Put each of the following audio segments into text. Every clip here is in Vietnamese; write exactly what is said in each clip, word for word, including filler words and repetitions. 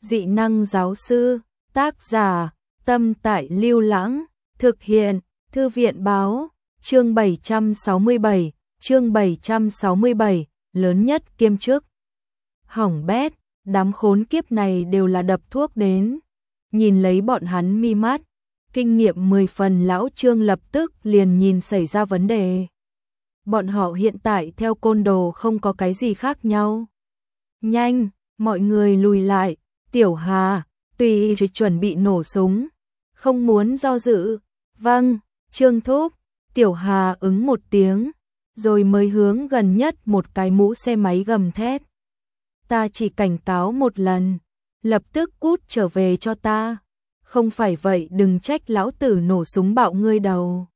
Dị năng giáo sư, tác giả, Tâm Tại Lưu Lãng, thực hiện, Thư viện báo, chương bảy trăm sáu mươi bảy, chương bảy trăm sáu mươi bảy, lớn nhất kiêm chức. Hỏng bét, đám khốn kiếp này đều là đập thuốc đến. Nhìn lấy bọn hắn mi mắt, kinh nghiệm mười phần lão Trương lập tức liền nhìn xảy ra vấn đề. Bọn họ hiện tại theo côn đồ không có cái gì khác nhau. Nhanh, mọi người lùi lại, Tiểu Hà, tùy chuẩn bị nổ súng, không muốn do dự. Vâng, Trương thúc. Tiểu Hà ứng một tiếng, rồi mới hướng gần nhất một cái mũ xe máy gầm thét. Ta chỉ cảnh cáo một lần, lập tức cút trở về cho ta, không phải vậy đừng trách lão tử nổ súng bạo ngươi đầu.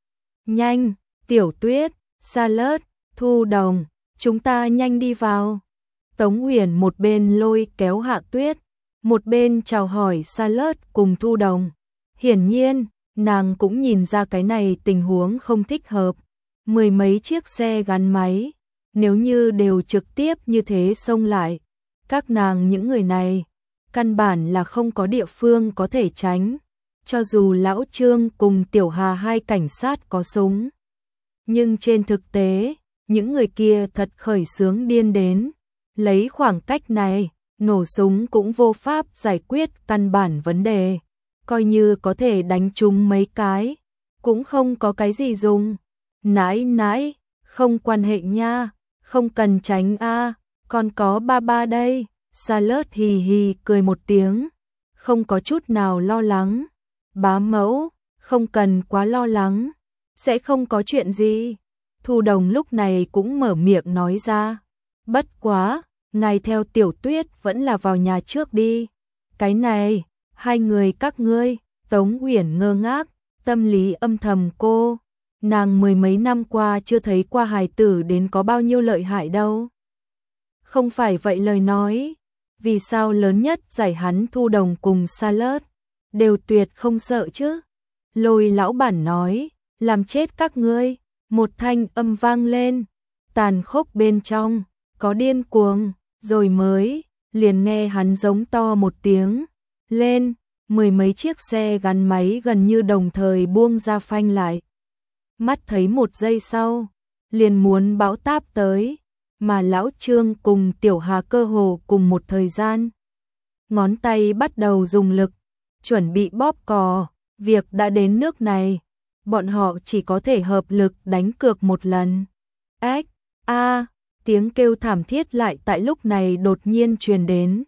Nhanh, Tiểu Tuyết, Salad, Thu Đồng, chúng ta nhanh đi vào. Tống Huyền một bên lôi kéo Hạ Tuyết, một bên chào hỏi Salad cùng Thu Đồng. Hiển nhiên, nàng cũng nhìn ra cái này tình huống không thích hợp. Mười mấy chiếc xe gắn máy, nếu như đều trực tiếp như thế xông lại, các nàng những người này, căn bản là không có địa phương có thể tránh. Cho dù lão Trương cùng Tiểu Hà hai cảnh sát có súng, nhưng trên thực tế, những người kia thật khởi xướng điên đến. Lấy khoảng cách này, nổ súng cũng vô pháp giải quyết căn bản vấn đề. Coi như có thể đánh trúng mấy cái, cũng không có cái gì dùng. Nãi nãi, không quan hệ nha, không cần tránh a, còn có ba ba đây. Salad hì hì cười một tiếng, không có chút nào lo lắng. Bá mẫu, không cần quá lo lắng, sẽ không có chuyện gì. Thu Đồng lúc này cũng mở miệng nói ra. Bất quá, ngài theo Tiểu Tuyết vẫn là vào nhà trước đi. Cái này, hai người các ngươi. Tống Huyền ngơ ngác, tâm lý âm thầm cô. Nàng mười mấy năm qua chưa thấy qua hài tử đến có bao nhiêu lợi hại đâu. Không phải vậy lời nói, vì sao lớn nhất giải hắn Thu Đồng cùng Salad đều tuyệt không sợ chứ? Lôi lão bản nói, làm chết các ngươi. Một thanh âm vang lên, tàn khốc bên trong, có điên cuồng, rồi mới, liền nghe hắn giống to một tiếng, lên, mười mấy chiếc xe gắn máy gần như đồng thời buông ra phanh lại. Mắt thấy một giây sau, liền muốn bão táp tới, mà lão Trương cùng Tiểu Hà cơ hồ cùng một thời gian. Ngón tay bắt đầu dùng lực, chuẩn bị bóp cò, việc đã đến nước này. Bọn họ chỉ có thể hợp lực đánh cược một lần. Ách, a, tiếng kêu thảm thiết lại tại lúc này đột nhiên truyền đến.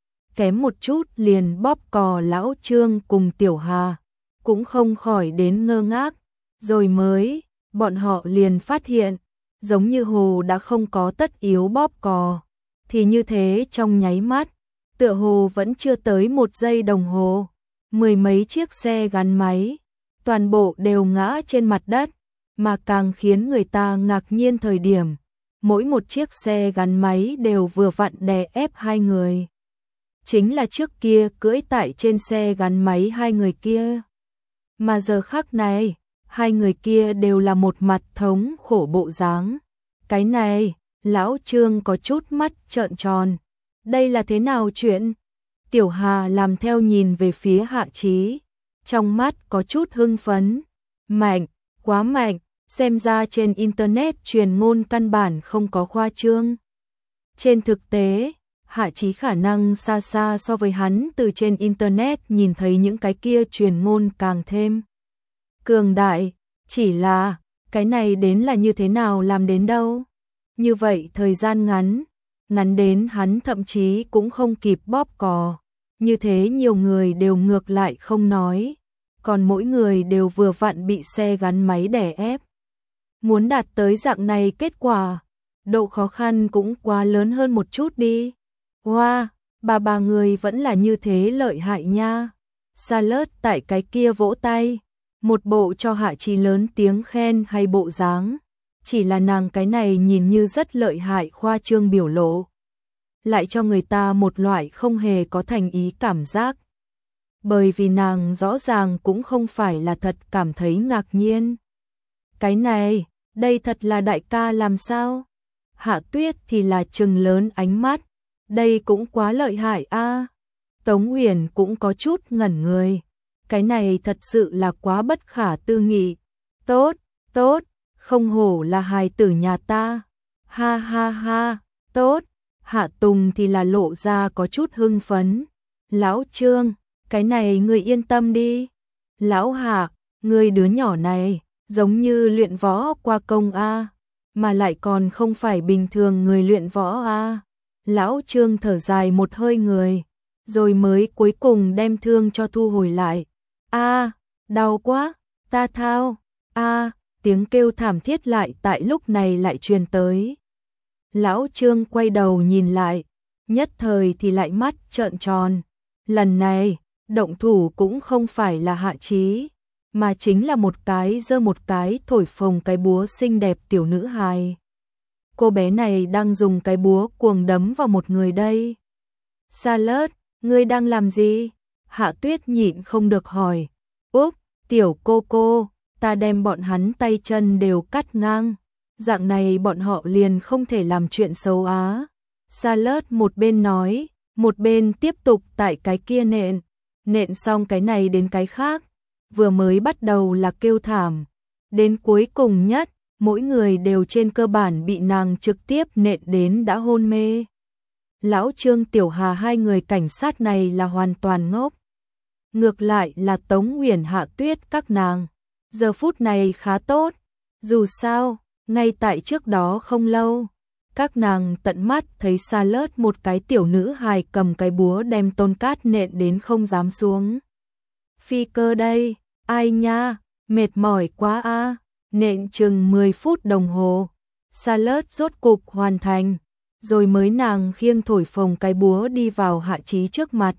Kém một chút liền bóp cò lão Trương cùng Tiểu Hà, cũng không khỏi đến ngơ ngác. Rồi mới, bọn họ liền phát hiện, giống như hồ đã không có tất yếu bóp cò. Thì như thế trong nháy mắt, tựa hồ vẫn chưa tới một giây đồng hồ. Mười mấy chiếc xe gắn máy, toàn bộ đều ngã trên mặt đất, mà càng khiến người ta ngạc nhiên thời điểm, mỗi một chiếc xe gắn máy đều vừa vặn đè ép hai người. Chính là trước kia cưỡi tại trên xe gắn máy hai người kia. Mà giờ khắc này, hai người kia đều là một mặt thống khổ bộ dáng. Cái này, lão Trương có chút mắt trợn tròn. Đây là thế nào chuyện? Tiểu Hà làm theo nhìn về phía Hạ Chí. Trong mắt có chút hưng phấn. Mạnh, quá mạnh, xem ra trên Internet truyền ngôn căn bản không có khoa trương. Trên thực tế, Hạ Chí khả năng xa xa so với hắn từ trên Internet nhìn thấy những cái kia truyền ngôn càng thêm cường đại. Chỉ là, cái này đến là như thế nào làm đến đâu? Như vậy thời gian ngắn, ngắn đến hắn thậm chí cũng không kịp bóp cò. Như thế nhiều người đều ngược lại không nói. Còn mỗi người đều vừa vặn bị xe gắn máy đè ép. Muốn đạt tới dạng này kết quả, độ khó khăn cũng quá lớn hơn một chút đi. Wow, bà bà người vẫn là như thế lợi hại nha. Salad tại cái kia vỗ tay, một bộ cho Hạ Chí lớn tiếng khen hay bộ dáng. Chỉ là nàng cái này nhìn như rất lợi hại khoa trương biểu lộ, lại cho người ta một loại không hề có thành ý cảm giác. Bởi vì nàng rõ ràng cũng không phải là thật cảm thấy ngạc nhiên. Cái này, đây thật là đại ca làm sao? Hạ Tuyết thì là trừng lớn ánh mắt. Đây cũng quá lợi hại a. Tống Uyển cũng có chút ngẩn người. Cái này thật sự là quá bất khả tư nghị. Tốt, tốt, không hổ là hài tử nhà ta. Ha ha ha, tốt. Hạ Tùng thì là lộ ra có chút hưng phấn. Lão Trương, cái này người yên tâm đi. Lão Hạ, người đứa nhỏ này, giống như luyện võ qua công a, mà lại còn không phải bình thường người luyện võ a. Lão Trương thở dài một hơi người, rồi mới cuối cùng đem thương cho thu hồi lại. A, đau quá, ta thao. A, tiếng kêu thảm thiết lại tại lúc này lại truyền tới. Lão Trương quay đầu nhìn lại, nhất thời thì lại mắt trợn tròn. Lần này, động thủ cũng không phải là Hạ Chí, mà chính là một cái giơ một cái thổi phồng cái búa xinh đẹp tiểu nữ hài. Cô bé này đang dùng cái búa cuồng đấm vào một người đây. Charlotte, ngươi đang làm gì? Hạ Tuyết nhịn không được hỏi. Úp, tiểu cô cô, ta đem bọn hắn tay chân đều cắt ngang. Dạng này bọn họ liền không thể làm chuyện xấu á. Charlotte một bên nói, một bên tiếp tục tại cái kia nện. Nện xong cái này đến cái khác. Vừa mới bắt đầu là kêu thảm. Đến cuối cùng nhất, mỗi người đều trên cơ bản bị nàng trực tiếp nện đến đã hôn mê. Lão Trương Tiểu Hà hai người cảnh sát này là hoàn toàn ngốc. Ngược lại là Tống Uyển Hạ Tuyết các nàng. Giờ phút này khá tốt. Dù sao, ngay tại trước đó không lâu, các nàng tận mắt thấy Charlotte một cái tiểu nữ hài cầm cái búa đem Tôn Cát nện đến không dám xuống. Phi cơ đây, ai nha, mệt mỏi quá a. Nện chừng mười phút đồng hồ, Charlotte rốt cục hoàn thành, rồi mới nàng khiêng thổi phồng cái búa đi vào Hạ Chí trước mặt.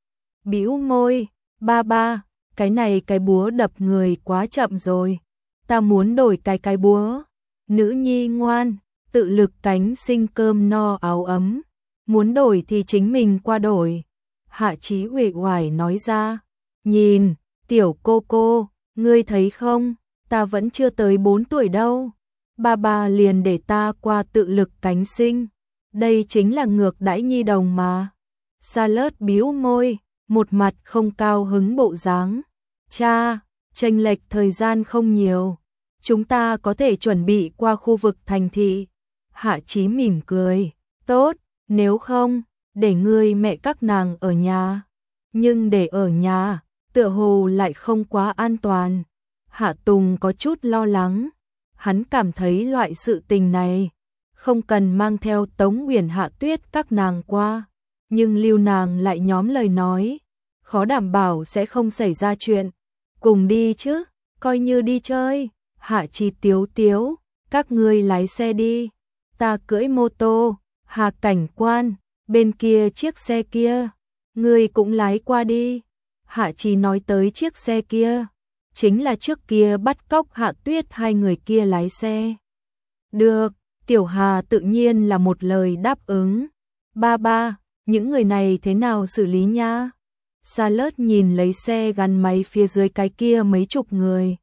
Bĩu môi, ba ba, cái này cái búa đập người quá chậm rồi, ta muốn đổi cái cái búa. Nữ nhi ngoan, tự lực cánh sinh cơm no áo ấm, muốn đổi thì chính mình qua đổi. Hạ Chí uể oải nói ra, nhìn, tiểu cô cô, ngươi thấy không, ta vẫn chưa tới bốn tuổi đâu, ba ba liền để ta qua tự lực cánh sinh, đây chính là ngược đãi nhi đồng mà. Charlotte bĩu môi, một mặt không cao hứng bộ dáng. Cha, chênh lệch thời gian không nhiều, chúng ta có thể chuẩn bị qua khu vực thành thị. Hạ Chí mỉm cười, tốt, nếu không, để ngươi mẹ các nàng ở nhà. Nhưng để ở nhà, tựa hồ lại không quá an toàn. Hạ Tùng có chút lo lắng, hắn cảm thấy loại sự tình này không cần mang theo Tống Uyển Hạ Tuyết các nàng qua, nhưng lưu nàng lại nhóm lời nói, khó đảm bảo sẽ không xảy ra chuyện. Cùng đi chứ, coi như đi chơi. Hạ Chí tiếu tiếu, các ngươi lái xe đi, ta cưỡi mô tô. Hà cảnh quan, bên kia chiếc xe kia, ngươi cũng lái qua đi. Hạ Chí nói tới chiếc xe kia, chính là trước kia bắt cóc Hạ Tuyết hai người kia lái xe. Được, Tiểu Hà tự nhiên là một lời đáp ứng. Ba ba, những người này thế nào xử lý nha? Charlotte nhìn lấy xe gắn máy phía dưới cái kia mấy chục người.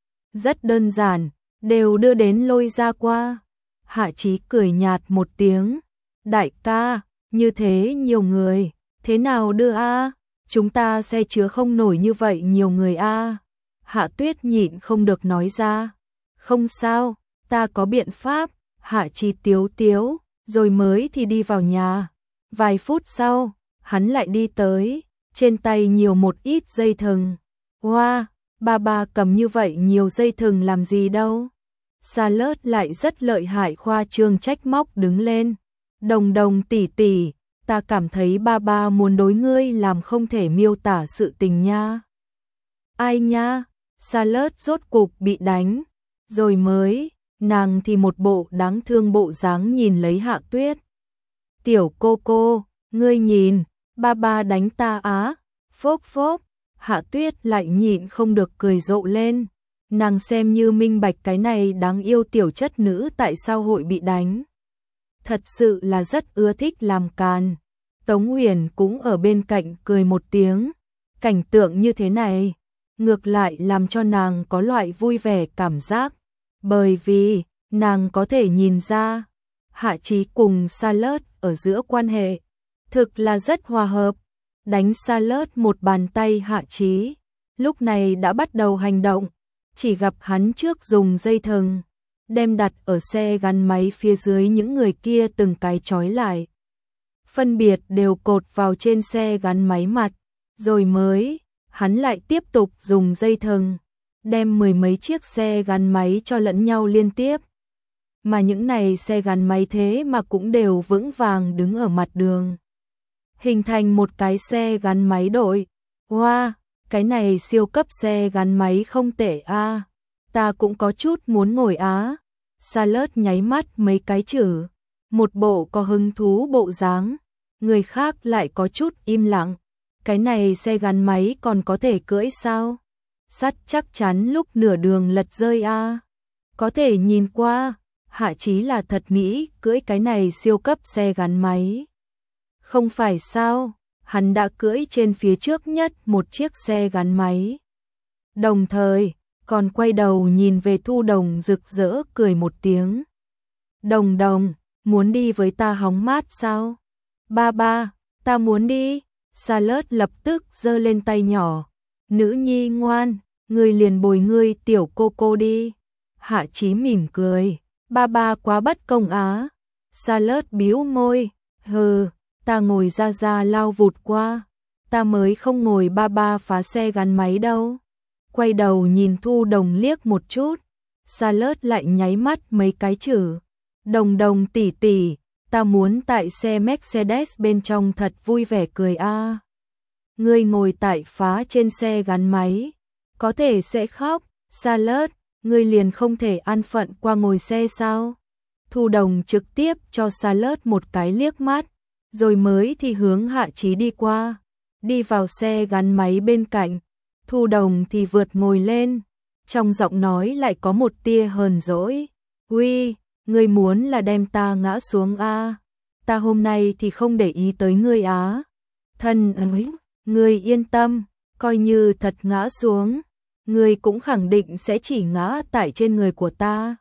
Rất đơn giản, đều đưa đến lôi ra qua. Hạ Chí cười nhạt một tiếng. Đại ca, như thế nhiều người, thế nào đưa a? Chúng ta xe chứa không nổi như vậy nhiều người a. Hạ Tuyết nhịn không được nói ra. Không sao, ta có biện pháp. Hạ Chí tiếu tiếu, rồi mới thì đi vào nhà. Vài phút sau, hắn lại đi tới, trên tay nhiều một ít dây thừng. Wow, ba ba cầm như vậy nhiều dây thừng làm gì đâu. Charlotte lại rất lợi hại khoa trương trách móc đứng lên. Đồng đồng tỷ tỷ, ta cảm thấy ba ba muốn đối ngươi làm không thể miêu tả sự tình nha. Ai nha? Charlotte rốt cục bị đánh, rồi mới, nàng thì một bộ đáng thương bộ dáng nhìn lấy Hạ Tuyết. Tiểu cô cô, ngươi nhìn, ba ba đánh ta á. Phốc phốc, Hạ Tuyết lại nhịn không được cười rộ lên. Nàng xem như minh bạch cái này đáng yêu tiểu chất nữ tại sao hội bị đánh. Thật sự là rất ưa thích làm càn. Tống Uyển cũng ở bên cạnh cười một tiếng. Cảnh tượng như thế này, ngược lại làm cho nàng có loại vui vẻ cảm giác. Bởi vì, nàng có thể nhìn ra, Hạ Chí cùng Charlotte ở giữa quan hệ thực là rất hòa hợp. đánh Charlotte một bàn tay. Hạ Chí lúc này đã bắt đầu hành động, chỉ gặp hắn trước dùng dây thừng đem đặt ở xe gắn máy phía dưới những người kia từng cái trói lại, phân biệt đều cột vào trên xe gắn máy mặt, rồi mới hắn lại tiếp tục dùng dây thừng đem mười mấy chiếc xe gắn máy cho lẫn nhau liên tiếp. Mà những này xe gắn máy thế mà cũng đều vững vàng đứng ở mặt đường, hình thành một cái xe gắn máy đội. Wow, cái này siêu cấp xe gắn máy không tệ a, ta cũng có chút muốn ngồi á. Charlotte nháy mắt mấy cái chữ, một bộ có hứng thú bộ dáng, người khác lại có chút im lặng. Cái này xe gắn máy còn có thể cưỡi sao? Sắt chắc chắn lúc nửa đường lật rơi a. Có thể nhìn qua, Hạ Chí là thật nghĩ cưỡi cái này siêu cấp xe gắn máy. Không phải sao, hắn đã cưỡi trên phía trước nhất một chiếc xe gắn máy. Đồng thời, còn quay đầu nhìn về Thu Đồng rực rỡ cười một tiếng. Đồng đồng, muốn đi với ta hóng mát sao? Ba ba, ta muốn đi. Charlotte lập tức giơ lên tay nhỏ. Nữ nhi ngoan, ngươi liền bồi ngươi tiểu cô cô đi. Hạ Chí mỉm cười. Ba ba quá bất công á. Charlotte bĩu môi. Hừ, ta ngồi ra ra lao vụt qua. Ta mới không ngồi ba ba phá xe gắn máy đâu. Quay đầu nhìn Thu Đồng liếc một chút. Charlotte lại nháy mắt mấy cái chữ. Đồng đồng tỷ tỷ, ta muốn tại xe Mercedes bên trong thật vui vẻ cười a. À. Ngươi ngồi tại phá trên xe gắn máy, có thể sẽ khóc. Charlotte, ngươi liền không thể an phận qua ngồi xe sao? Thu Đồng trực tiếp cho Charlotte một cái liếc mắt, rồi mới thì hướng Hạ Chí đi qua, đi vào xe gắn máy bên cạnh. Thu Đồng thì vượt ngồi lên, trong giọng nói lại có một tia hờn dỗi. Uy, ngươi muốn là đem ta ngã xuống a? À? Ta hôm nay thì không để ý tới ngươi á. Thân ơi, ngươi yên tâm, coi như thật ngã xuống, ngươi cũng khẳng định sẽ chỉ ngã tại trên người của ta.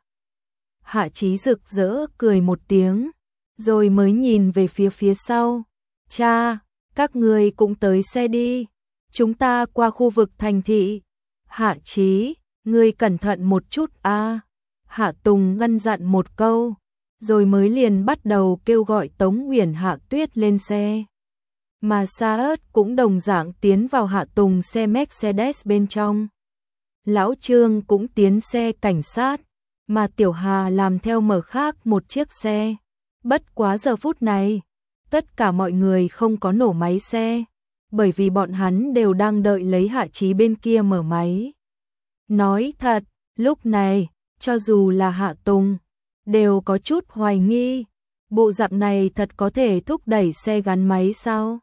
Hạ Chí rực rỡ cười một tiếng, rồi mới nhìn về phía phía sau. Cha, các ngươi cũng tới xe đi, chúng ta qua khu vực thành thị. Hạ Chí, ngươi cẩn thận một chút a. À. Hạ Tùng ngăn dặn một câu, rồi mới liền bắt đầu kêu gọi Tống Uyển Hạ Tuyết lên xe. Mà Charlotte cũng đồng dạng tiến vào Hạ Tùng xe Mercedes bên trong. Lão Trương cũng tiến xe cảnh sát, mà Tiểu Hà làm theo mở khác một chiếc xe. Bất quá giờ phút này, tất cả mọi người không có nổ máy xe, bởi vì bọn hắn đều đang đợi lấy Hạ Chí bên kia mở máy. Nói thật, lúc này, cho dù là Hạ Tùng, đều có chút hoài nghi, bộ dạng này thật có thể thúc đẩy xe gắn máy sao?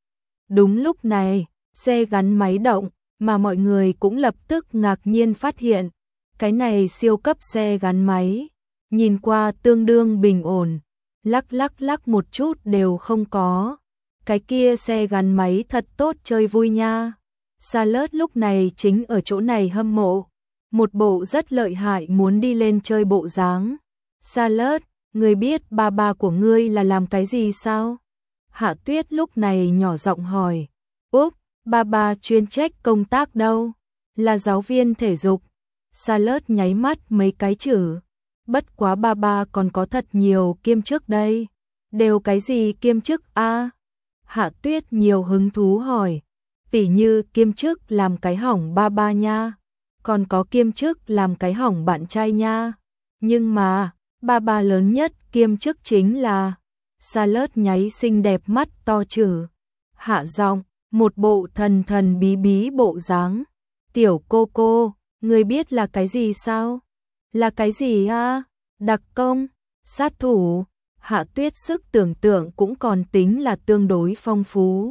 Đúng lúc này, xe gắn máy động, mà mọi người cũng lập tức ngạc nhiên phát hiện, cái này siêu cấp xe gắn máy, nhìn qua tương đương bình ổn, lắc lắc lắc một chút đều không có. Cái kia xe gắn máy thật tốt chơi vui nha. Charlotte lúc này chính ở chỗ này hâm mộ, một bộ rất lợi hại muốn đi lên chơi bộ dáng. Charlotte, ngươi biết ba ba của ngươi là làm cái gì sao? Hạ Tuyết lúc này nhỏ giọng hỏi. Úp, ba ba chuyên trách công tác đâu? Là giáo viên thể dục. Charlotte nháy mắt mấy cái chữ. Bất quá ba ba còn có thật nhiều kiêm chức đây. Đều cái gì kiêm chức a? À? Hạ Tuyết nhiều hứng thú hỏi. Tỉ như kiêm chức làm cái hỏng ba ba nha. Còn có kiêm chức làm cái hỏng bạn trai nha. Nhưng mà, ba ba lớn nhất kiêm chức chính là... Charlotte nháy xinh đẹp mắt to chữ. Hạ giọng, một bộ thần thần bí bí bộ dáng. Tiểu cô cô, ngươi biết là cái gì sao? Là cái gì a? Đặc công, sát thủ. Hạ Tuyết sức tưởng tượng cũng còn tính là tương đối phong phú.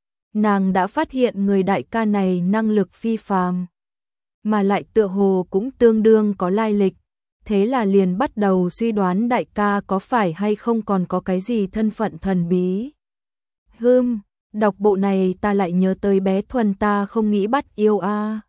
Nàng đã phát hiện người đại ca này năng lực phi phàm, mà lại tựa hồ cũng tương đương có lai lịch. Thế là liền bắt đầu suy đoán đại ca có phải hay không còn có cái gì thân phận thần bí. Hừm, đọc bộ này ta lại nhớ tới bé Thuần ta không nghĩ bắt yêu a.